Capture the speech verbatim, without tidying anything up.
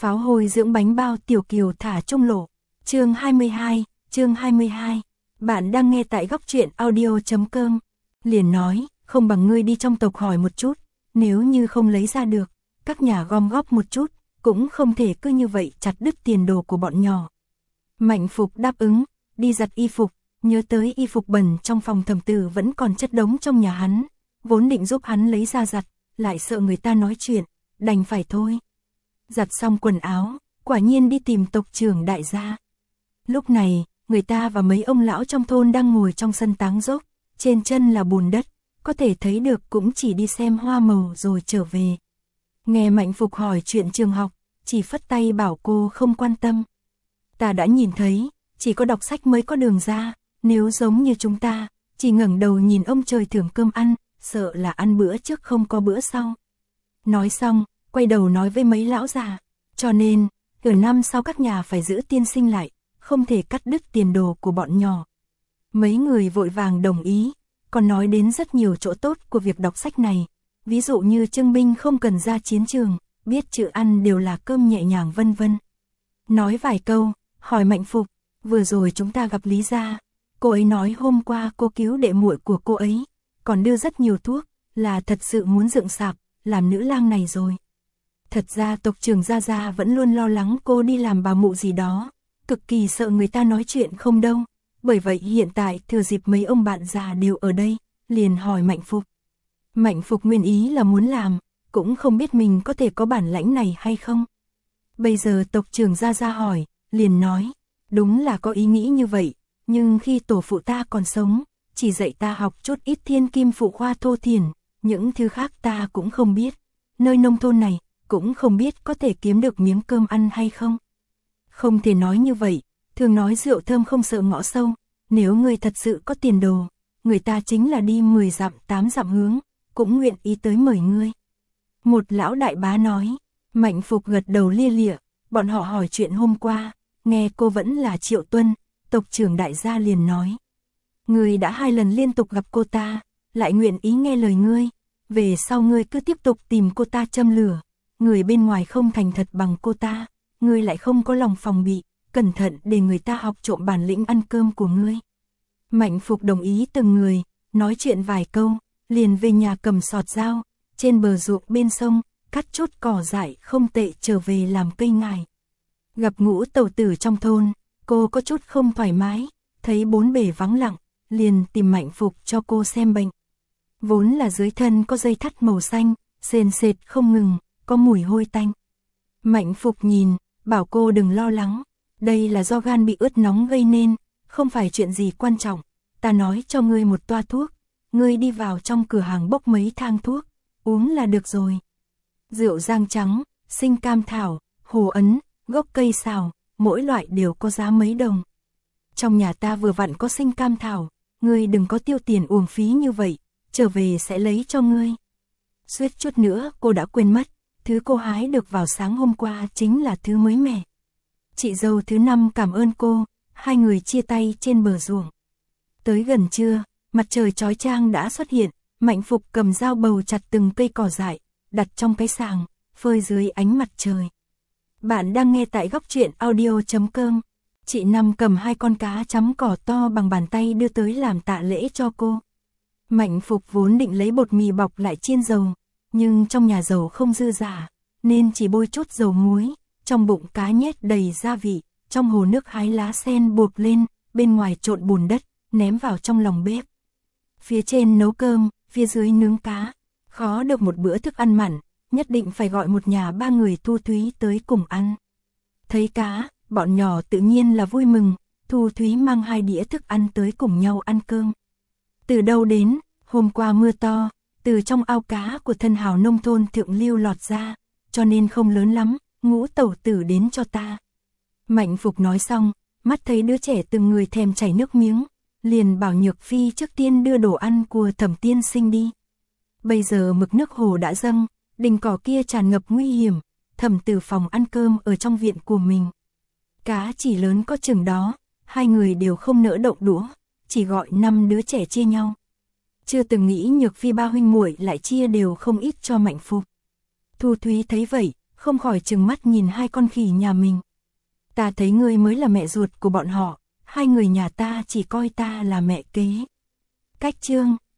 Pháo hôi dưỡng bánh bao Tiểu Kiều thả trung lộ. Chương hai mươi hai, chương hai mươi hai. Bạn đang nghe tại góc truyện audio chấm com. Liền nói, không bằng ngươi đi trong tộc hỏi một chút, nếu như không lấy ra được, các nhà gom góp một chút, cũng không thể cứ như vậy chặt đứt tiền đồ của bọn nhỏ. Mạnh Phục đáp ứng, đi giặt y phục, nhớ tới y phục bẩn trong phòng Thẩm Tử vẫn còn chất đống trong nhà hắn, vốn định giúp hắn lấy ra giặt, lại sợ người ta nói chuyện, đành phải thôi. Giặt xong quần áo, quả nhiên đi tìm tộc trưởng đại gia. Lúc này, người ta và mấy ông lão trong thôn đang ngồi trong sân táng dốc, trên chân là bùn đất, có thể thấy được cũng chỉ đi xem hoa màu rồi trở về. Nghe Mạnh Phục hỏi chuyện trường học, chỉ phất tay bảo cô không quan tâm. Ta đã nhìn thấy, chỉ có đọc sách mới có đường ra, nếu giống như chúng ta, chỉ ngẩng đầu nhìn ông trời thưởng cơm ăn, sợ là ăn bữa trước không có bữa sau. Nói xong, quay đầu nói với mấy lão già, cho nên, từ năm sau các nhà phải giữ tiên sinh lại, không thể cắt đứt tiền đồ của bọn nhỏ. Mấy người vội vàng đồng ý, còn nói đến rất nhiều chỗ tốt của việc đọc sách này, ví dụ như Trương binh không cần ra chiến trường, biết chữ ăn đều là cơm nhẹ nhàng vân vân. Nói vài câu, hỏi Mạnh Phục, vừa rồi chúng ta gặp Lý gia, cô ấy nói hôm qua cô cứu đệ muội của cô ấy, còn đưa rất nhiều thuốc, là thật sự muốn dựng sạp, làm nữ lang này rồi. Thật ra tộc trưởng Gia Gia vẫn luôn lo lắng cô đi làm bà mụ gì đó, cực kỳ sợ người ta nói chuyện không đâu, bởi vậy hiện tại thừa dịp mấy ông bạn già đều ở đây, liền hỏi Mạnh Phục. Mạnh Phục nguyên ý là muốn làm, cũng không biết mình có thể có bản lãnh này hay không. Bây giờ tộc trưởng Gia Gia hỏi, liền nói, đúng là có ý nghĩ như vậy, nhưng khi tổ phụ ta còn sống, chỉ dạy ta học chút ít thiên kim phụ khoa thô thiển, những thứ khác ta cũng không biết, nơi nông thôn này, cũng không biết có thể kiếm được miếng cơm ăn hay không. Không thể nói như vậy, thường nói rượu thơm không sợ ngõ sâu, nếu người thật sự có tiền đồ, người ta chính là đi mười dặm tám dặm hướng, cũng nguyện ý tới mời ngươi. Một lão đại bá nói, Mạnh Phục gật đầu lia lịa, bọn họ hỏi chuyện hôm qua, nghe cô vẫn là Triệu Tuân, tộc trưởng đại gia liền nói. Ngươi đã hai lần liên tục gặp cô ta, lại nguyện ý nghe lời ngươi, về sau ngươi cứ tiếp tục tìm cô ta châm lửa, người bên ngoài không thành thật bằng cô ta, ngươi lại không có lòng phòng bị, cẩn thận để người ta học trộm bản lĩnh ăn cơm của ngươi. Mạnh Phục đồng ý từng người, nói chuyện vài câu, liền về nhà cầm sọt dao, trên bờ ruộng bên sông, cắt chút cỏ dại không tệ trở về làm cây ngải. Gặp Ngũ tẩu tử trong thôn, cô có chút không thoải mái, thấy bốn bề vắng lặng, liền tìm Mạnh Phục cho cô xem bệnh. Vốn là dưới thân có dây thắt màu xanh, sền sệt không ngừng, có mùi hôi tanh. Mạnh Phục nhìn, bảo cô đừng lo lắng, đây là do gan bị ướt nóng gây nên, không phải chuyện gì quan trọng, ta nói cho ngươi một toa thuốc, ngươi đi vào trong cửa hàng bốc mấy thang thuốc, uống là được rồi. Rượu rang trắng, sinh cam thảo, hồ ấn, gốc cây xào, mỗi loại đều có giá mấy đồng. Trong nhà ta vừa vặn có sinh cam thảo, ngươi đừng có tiêu tiền uổng phí như vậy, trở về sẽ lấy cho ngươi. Suýt chút nữa cô đã quên mất, thứ cô hái được vào sáng hôm qua chính là thứ mới mẻ. Chị dâu thứ năm cảm ơn cô, hai người chia tay trên bờ ruộng. Tới gần trưa, mặt trời chói chang đã xuất hiện, Mạnh Phục cầm dao bầu chặt từng cây cỏ dại, đặt trong cái sàng, phơi dưới ánh mặt trời. Bạn đang nghe tại góc truyện audio chấm com. Chị Năm cầm hai con cá chấm cỏ to bằng bàn tay đưa tới làm tạ lễ cho cô. Mạnh Phục vốn định lấy bột mì bọc lại chiên dầu, nhưng trong nhà dầu không dư dả, nên chỉ bôi chút dầu muối, trong bụng cá nhét đầy gia vị, trong hồ nước hái lá sen bột lên, bên ngoài trộn bùn đất, ném vào trong lòng bếp. Phía trên nấu cơm, phía dưới nướng cá, khó được một bữa thức ăn mặn, nhất định phải gọi một nhà ba người Thu Thúy tới cùng ăn. Thấy cá, bọn nhỏ tự nhiên là vui mừng, Thu Thúy mang hai đĩa thức ăn tới cùng nhau ăn cơm. Từ đâu đến, hôm qua mưa to, từ trong ao cá của thân hào nông thôn thượng lưu lọt ra, cho nên không lớn lắm, Ngũ tẩu tử đến cho ta. Mạnh Phục nói xong, mắt thấy đứa trẻ từng người thèm chảy nước miếng, liền bảo Nhược Phi trước tiên đưa đồ ăn của Thẩm tiên sinh đi. Bây giờ mực nước hồ đã dâng, đình cỏ kia tràn ngập nguy hiểm, Thẩm Tử Phòng ăn cơm ở trong viện của mình. Cá chỉ lớn có chừng đó, hai người đều không nỡ động đũa, chỉ gọi năm đứa trẻ chia nhau. Chưa từng nghĩ Nhược Phi ba huynh muội lại chia đều không ít cho Mạnh Phục. Thu Thúy thấy vậy, không khỏi trừng mắt nhìn hai con khỉ nhà mình. Ta thấy ngươi mới là mẹ ruột của bọn họ, hai người nhà ta chỉ coi ta là mẹ kế. Cách chương